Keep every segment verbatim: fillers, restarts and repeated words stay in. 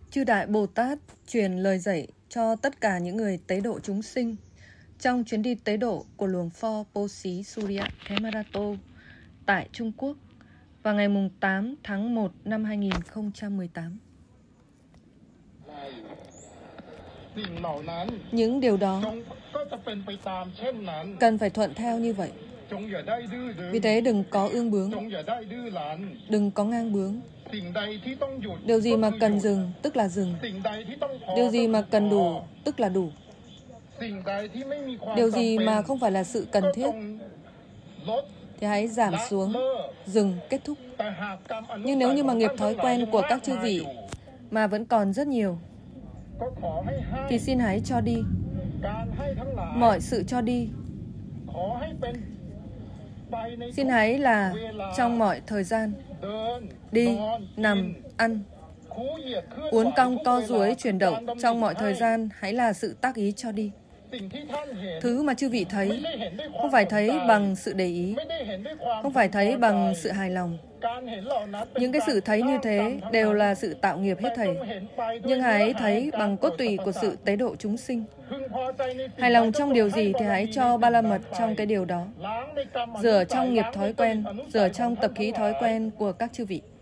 Chư Đại Bồ Tát truyền lời dạy cho tất cả những người tế độ chúng sinh trong chuyến đi tế độ của luồng pho Po Xí Surya Themarato tại Trung Quốc vào ngày tám tháng một năm hai nghìn không trăm mười tám. Những điều đó cần phải thuận theo như vậy. Vì thế đừng có ương bướng, đừng có ngang bướng. Điều gì mà cần dừng tức là dừng. Điều gì mà cần đủ tức là đủ. Điều gì mà không phải là sự cần thiết thì hãy giảm xuống, dừng, kết thúc. Nhưng nếu như mà nghiệp thói quen của các chư vị mà vẫn còn rất nhiều thì xin hãy cho đi. Mọi sự cho đi xin hãy là trong mọi thời gian, đi, nằm, ăn, uốn cong co duỗi chuyển động trong mọi thời gian, hãy là sự tác ý cho đi. Thứ mà chư vị thấy không phải thấy bằng sự để ý, không phải thấy bằng sự hài lòng. Những cái sự thấy như thế đều là sự tạo nghiệp hết thảy. Nhưng hãy thấy bằng cốt tủy của sự tế độ chúng sinh. Hài lòng trong điều gì thì hãy cho ba la mật trong cái điều đó. Rửa trong nghiệp thói quen, rửa trong tập khí thói quen của các chư vị.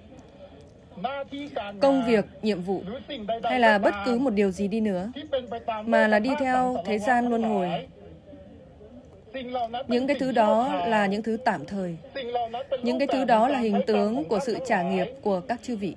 Công việc, nhiệm vụ hay là bất cứ một điều gì đi nữa mà là đi theo thế gian luân hồi, những cái thứ đó là những thứ tạm thời. Những cái thứ đó là hình tướng của sự trả nghiệp của các chư vị.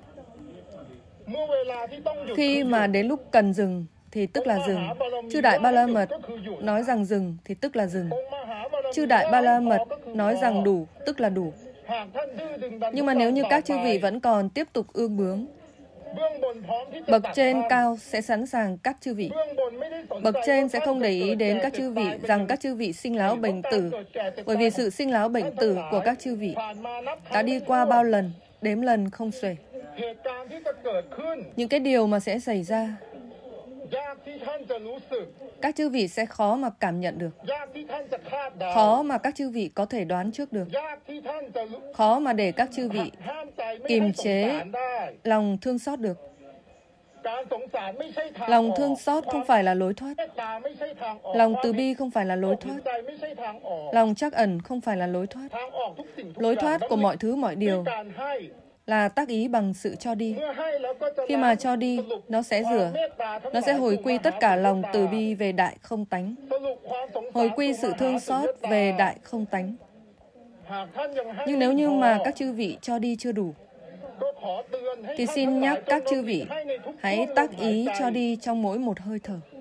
Khi mà đến lúc cần dừng thì tức là dừng. Chư Đại Ba La Mật nói rằng dừng thì tức là dừng. Chư Đại Ba La Mật nói rằng đủ tức là đủ. Nhưng mà nếu như các chư vị vẫn còn tiếp tục ương bướng, bậc trên cao sẽ sẵn sàng các chư vị. Bậc trên sẽ không để ý đến các chư vị rằng các chư vị sinh lão bệnh tử, bởi vì sự sinh lão bệnh tử của các chư vị đã đi qua bao lần, đếm lần không xuể. Những cái điều mà sẽ xảy ra, các chư vị sẽ khó mà cảm nhận được, khó mà các chư vị có thể đoán trước được, khó mà để các chư vị kiềm chế lòng thương xót được. Lòng thương xót không phải là lối thoát. Lòng từ bi không phải là lối thoát. Lòng trắc ẩn không phải là lối thoát. Lối thoát của mọi thứ mọi điều là tác ý bằng sự cho đi. Khi mà cho đi, nó sẽ rửa, nó sẽ hồi quy tất cả lòng từ bi về đại không tánh, hồi quy sự thương xót về đại không tánh. Nhưng nếu như mà các chư vị cho đi chưa đủ, thì xin nhắc các chư vị hãy tác ý cho đi trong mỗi một hơi thở.